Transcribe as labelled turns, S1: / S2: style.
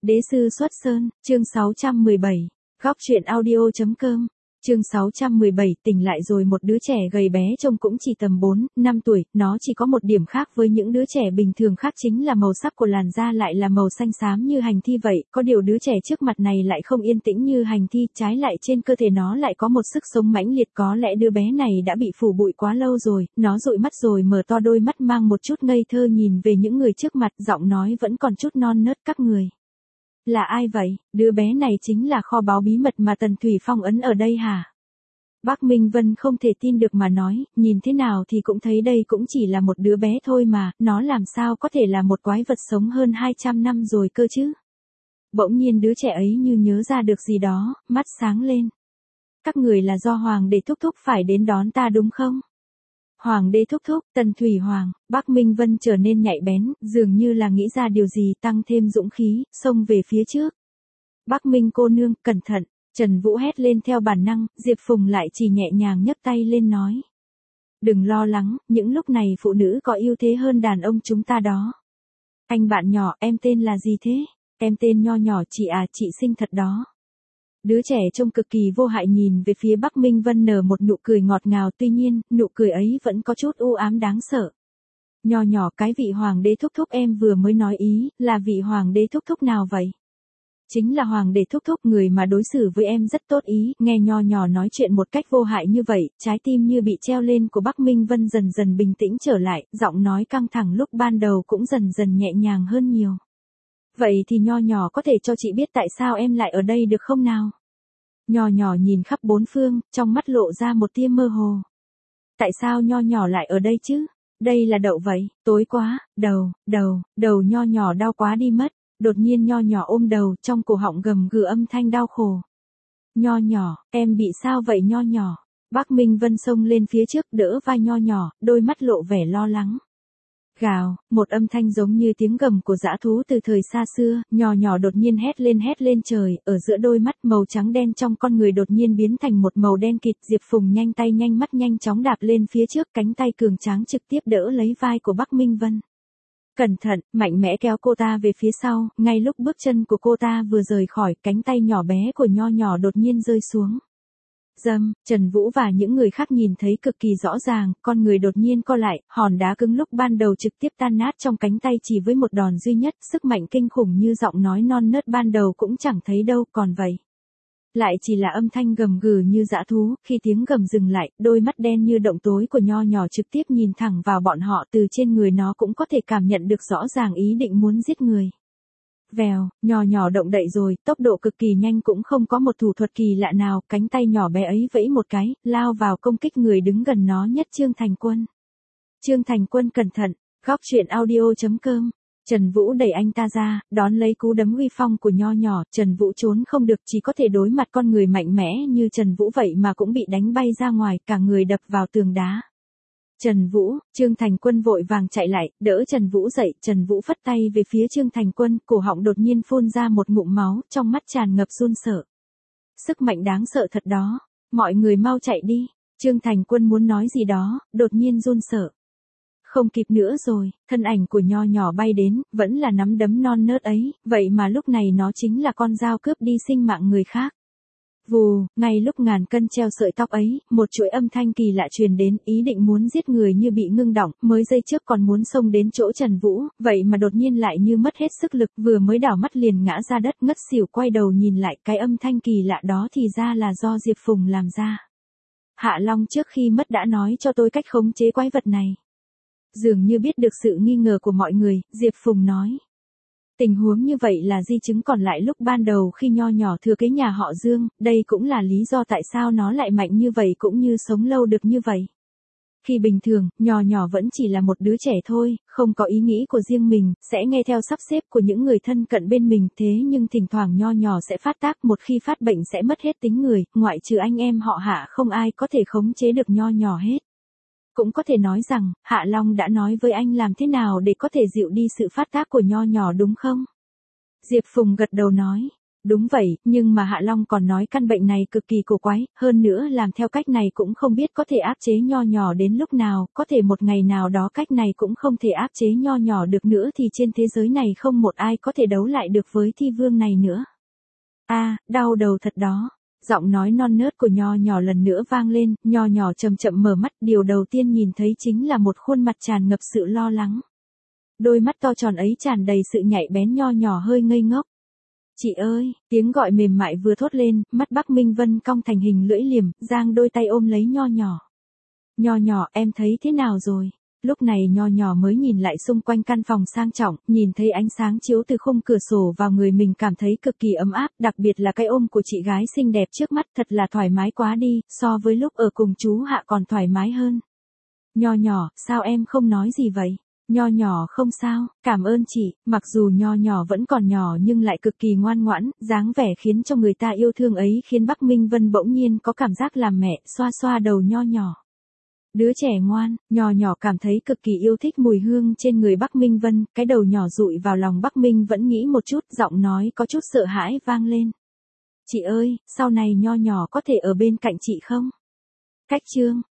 S1: Đế sư xuất sơn, chương 617, góc truyện audio.com, chương 617, tỉnh lại rồi. Một đứa trẻ gầy bé trông cũng chỉ tầm 4, 5 tuổi, nó chỉ có một điểm khác với những đứa trẻ bình thường khác chính là màu sắc của làn da lại là màu xanh xám như hành thi vậy, có điều đứa trẻ trước mặt này lại không yên tĩnh như hành thi, trái lại trên cơ thể nó lại có một sức sống mãnh liệt, có lẽ đứa bé này đã bị phủ bụi quá lâu rồi, nó dụi mắt rồi mở to đôi mắt mang một chút ngây thơ nhìn về những người trước mặt, giọng nói vẫn còn chút non nớt. Các người là ai vậy? Đứa bé này chính là kho báu bí mật mà Tần Thủy Phong ấn ở đây hả? Bác Minh Vân không thể tin được mà nói, nhìn thế nào thì cũng thấy đây cũng chỉ là một đứa bé thôi mà, nó làm sao có thể là một quái vật sống hơn 200 năm rồi cơ chứ? Bỗng nhiên đứa trẻ ấy như nhớ ra được gì đó, mắt sáng lên. Các người là do Hoàng đế thúc thúc phải đến đón ta đúng không? Hoàng đế thúc thúc, Tần Thủy Hoàng. Bác Minh Vân trở nên nhạy bén, dường như là nghĩ ra điều gì, tăng thêm dũng khí, xông về phía trước. Bác Minh cô nương, cẩn thận. Trần Vũ hét lên theo bản năng, Diệp Phùng lại chỉ nhẹ nhàng nhấc tay lên nói. Đừng lo lắng, những lúc này phụ nữ có ưu thế hơn đàn ông chúng ta đó. Anh bạn nhỏ, em tên là gì thế? Em tên Nho Nhỏ. Chị à, chị xinh thật đó. Đứa trẻ trông cực kỳ vô hại nhìn về phía Bắc Minh Vân nở một nụ cười ngọt ngào, tuy nhiên, nụ cười ấy vẫn có chút u ám đáng sợ. Nho Nhỏ, cái vị hoàng đế thúc thúc em vừa mới nói ý, là vị hoàng đế thúc thúc nào vậy? Chính là Hoàng đế thúc thúc, người mà đối xử với em rất tốt ý. Nghe Nho Nhỏ nói chuyện một cách vô hại như vậy, trái tim như bị treo lên của Bắc Minh Vân dần dần bình tĩnh trở lại, giọng nói căng thẳng lúc ban đầu cũng dần dần nhẹ nhàng hơn nhiều. Vậy thì Nho Nhỏ có thể cho chị biết tại sao em lại ở đây được không nào? Nho Nhỏ nhìn khắp bốn phương, trong mắt lộ ra một tia mơ hồ. Tại sao Nho Nhỏ lại ở đây chứ? Đây là đậu vậy, tối quá, đầu Nho Nhỏ đau quá đi mất. Đột nhiên Nho Nhỏ ôm đầu, trong cổ họng gầm gừ âm thanh đau khổ. Nho Nhỏ, em bị sao vậy Nho Nhỏ? Bác Minh Vân xông lên phía trước đỡ vai Nho Nhỏ, đôi mắt lộ vẻ lo lắng. Gào, một âm thanh giống như tiếng gầm của dã thú từ thời xa xưa, Nho Nhỏ đột nhiên hét lên trời, ở giữa đôi mắt màu trắng đen trong con người đột nhiên biến thành một màu đen kịt. Diệp Phùng nhanh tay nhanh mắt nhanh chóng đạp lên phía trước, cánh tay cường tráng trực tiếp đỡ lấy vai của Bác Minh Vân. Cẩn thận, mạnh mẽ kéo cô ta về phía sau, ngay lúc bước chân của cô ta vừa rời khỏi, cánh tay nhỏ bé của Nho Nhỏ đột nhiên rơi xuống. Dầm, Trần Vũ và những người khác nhìn thấy cực kỳ rõ ràng, con người đột nhiên co lại, hòn đá cứng lúc ban đầu trực tiếp tan nát trong cánh tay chỉ với một đòn duy nhất, sức mạnh kinh khủng như giọng nói non nớt ban đầu cũng chẳng thấy đâu, còn vậy. Lại chỉ là âm thanh gầm gừ như dã thú, khi tiếng gầm dừng lại, đôi mắt đen như động tối của Nho Nhỏ trực tiếp nhìn thẳng vào bọn họ, từ trên người nó cũng có thể cảm nhận được rõ ràng ý định muốn giết người. Vèo, Nho Nhỏ động đậy rồi, tốc độ cực kỳ nhanh, cũng không có một thủ thuật kỳ lạ nào, cánh tay nhỏ bé ấy vẫy một cái, lao vào công kích người đứng gần nó nhất. Trương Thành Quân. Trương Thành Quân cẩn thận, góc truyện audio.com. Trần Vũ đẩy anh ta ra, đón lấy cú đấm uy phong của Nho Nhỏ, Trần Vũ trốn không được, chỉ có thể đối mặt con người mạnh mẽ như Trần Vũ vậy mà cũng bị đánh bay ra ngoài, cả người đập vào tường đá. Trần Vũ, Trương Thành Quân vội vàng chạy lại, đỡ Trần Vũ dậy, Trần Vũ phất tay về phía Trương Thành Quân, cổ họng đột nhiên phun ra một ngụm máu, trong mắt tràn ngập run sợ. Sức mạnh đáng sợ thật đó, mọi người mau chạy đi. Trương Thành Quân muốn nói gì đó, đột nhiên run sợ. Không kịp nữa rồi, thân ảnh của Nho Nhỏ bay đến, vẫn là nắm đấm non nớt ấy, vậy mà lúc này nó chính là con dao cướp đi sinh mạng người khác. Vù, ngay lúc ngàn cân treo sợi tóc ấy, một chuỗi âm thanh kỳ lạ truyền đến, ý định muốn giết người như bị ngưng đọng, mới giây trước còn muốn xông đến chỗ Trần Vũ, vậy mà đột nhiên lại như mất hết sức lực, vừa mới đảo mắt liền ngã ra đất ngất xỉu, quay đầu nhìn lại, cái âm thanh kỳ lạ đó thì ra là do Diệp Phùng làm ra. Hạ Long trước khi mất đã nói cho tôi cách khống chế quái vật này. Dường như biết được sự nghi ngờ của mọi người, Diệp Phùng nói. Tình huống như vậy là di chứng còn lại lúc ban đầu khi Nho Nhỏ thừa kế nhà họ Dương, đây cũng là lý do tại sao nó lại mạnh như vậy cũng như sống lâu được như vậy. Khi bình thường, Nho Nhỏ vẫn chỉ là một đứa trẻ thôi, không có ý nghĩ của riêng mình, sẽ nghe theo sắp xếp của những người thân cận bên mình, thế nhưng thỉnh thoảng Nho Nhỏ sẽ phát tác, một khi phát bệnh sẽ mất hết tính người, ngoại trừ anh em họ Hạ không ai có thể khống chế được Nho Nhỏ hết. Cũng có thể nói rằng, Hạ Long đã nói với anh làm thế nào để có thể dịu đi sự phát tác của Nho Nhỏ đúng không? Diệp Phùng gật đầu nói. Đúng vậy, nhưng mà Hạ Long còn nói căn bệnh này cực kỳ cổ quái, hơn nữa làm theo cách này cũng không biết có thể áp chế nho nhỏ đến lúc nào, có thể một ngày nào đó cách này cũng không thể áp chế nho nhỏ được nữa thì trên thế giới này không một ai có thể đấu lại được với thi vương này nữa. A, đau đầu thật đó. Giọng nói non nớt của nho nhỏ lần nữa vang lên, nho nhỏ chậm chậm mở mắt, điều đầu tiên nhìn thấy chính là một khuôn mặt tràn ngập sự lo lắng. Đôi mắt to tròn ấy tràn đầy sự nhạy bén, nho nhỏ hơi ngây ngốc. Chị ơi, tiếng gọi mềm mại vừa thốt lên, mắt Bắc Minh Vân cong thành hình lưỡi liềm, giang đôi tay ôm lấy nho nhỏ. Nho nhỏ, em thấy thế nào rồi? Lúc này nho nhỏ mới nhìn lại xung quanh căn phòng sang trọng, nhìn thấy ánh sáng chiếu từ khung cửa sổ vào người mình cảm thấy cực kỳ ấm áp, đặc biệt là cái ôm của chị gái xinh đẹp trước mắt thật là thoải mái quá đi, so với lúc ở cùng chú Hạ còn thoải mái hơn. Nho nhỏ, sao em không nói gì vậy? Nho nhỏ không sao, cảm ơn chị, mặc dù nho nhỏ vẫn còn nhỏ nhưng lại cực kỳ ngoan ngoãn, dáng vẻ khiến cho người ta yêu thương ấy khiến Bắc Minh Vân bỗng nhiên có cảm giác làm mẹ, xoa xoa đầu nho nhỏ. Đứa trẻ ngoan, nho nhỏ cảm thấy cực kỳ yêu thích mùi hương trên người Bắc Minh Vân, cái đầu nhỏ dụi vào lòng Bắc Minh vẫn nghĩ một chút, giọng nói có chút sợ hãi vang lên. Chị ơi, sau này nho nhỏ có thể ở bên cạnh chị không? Cách chương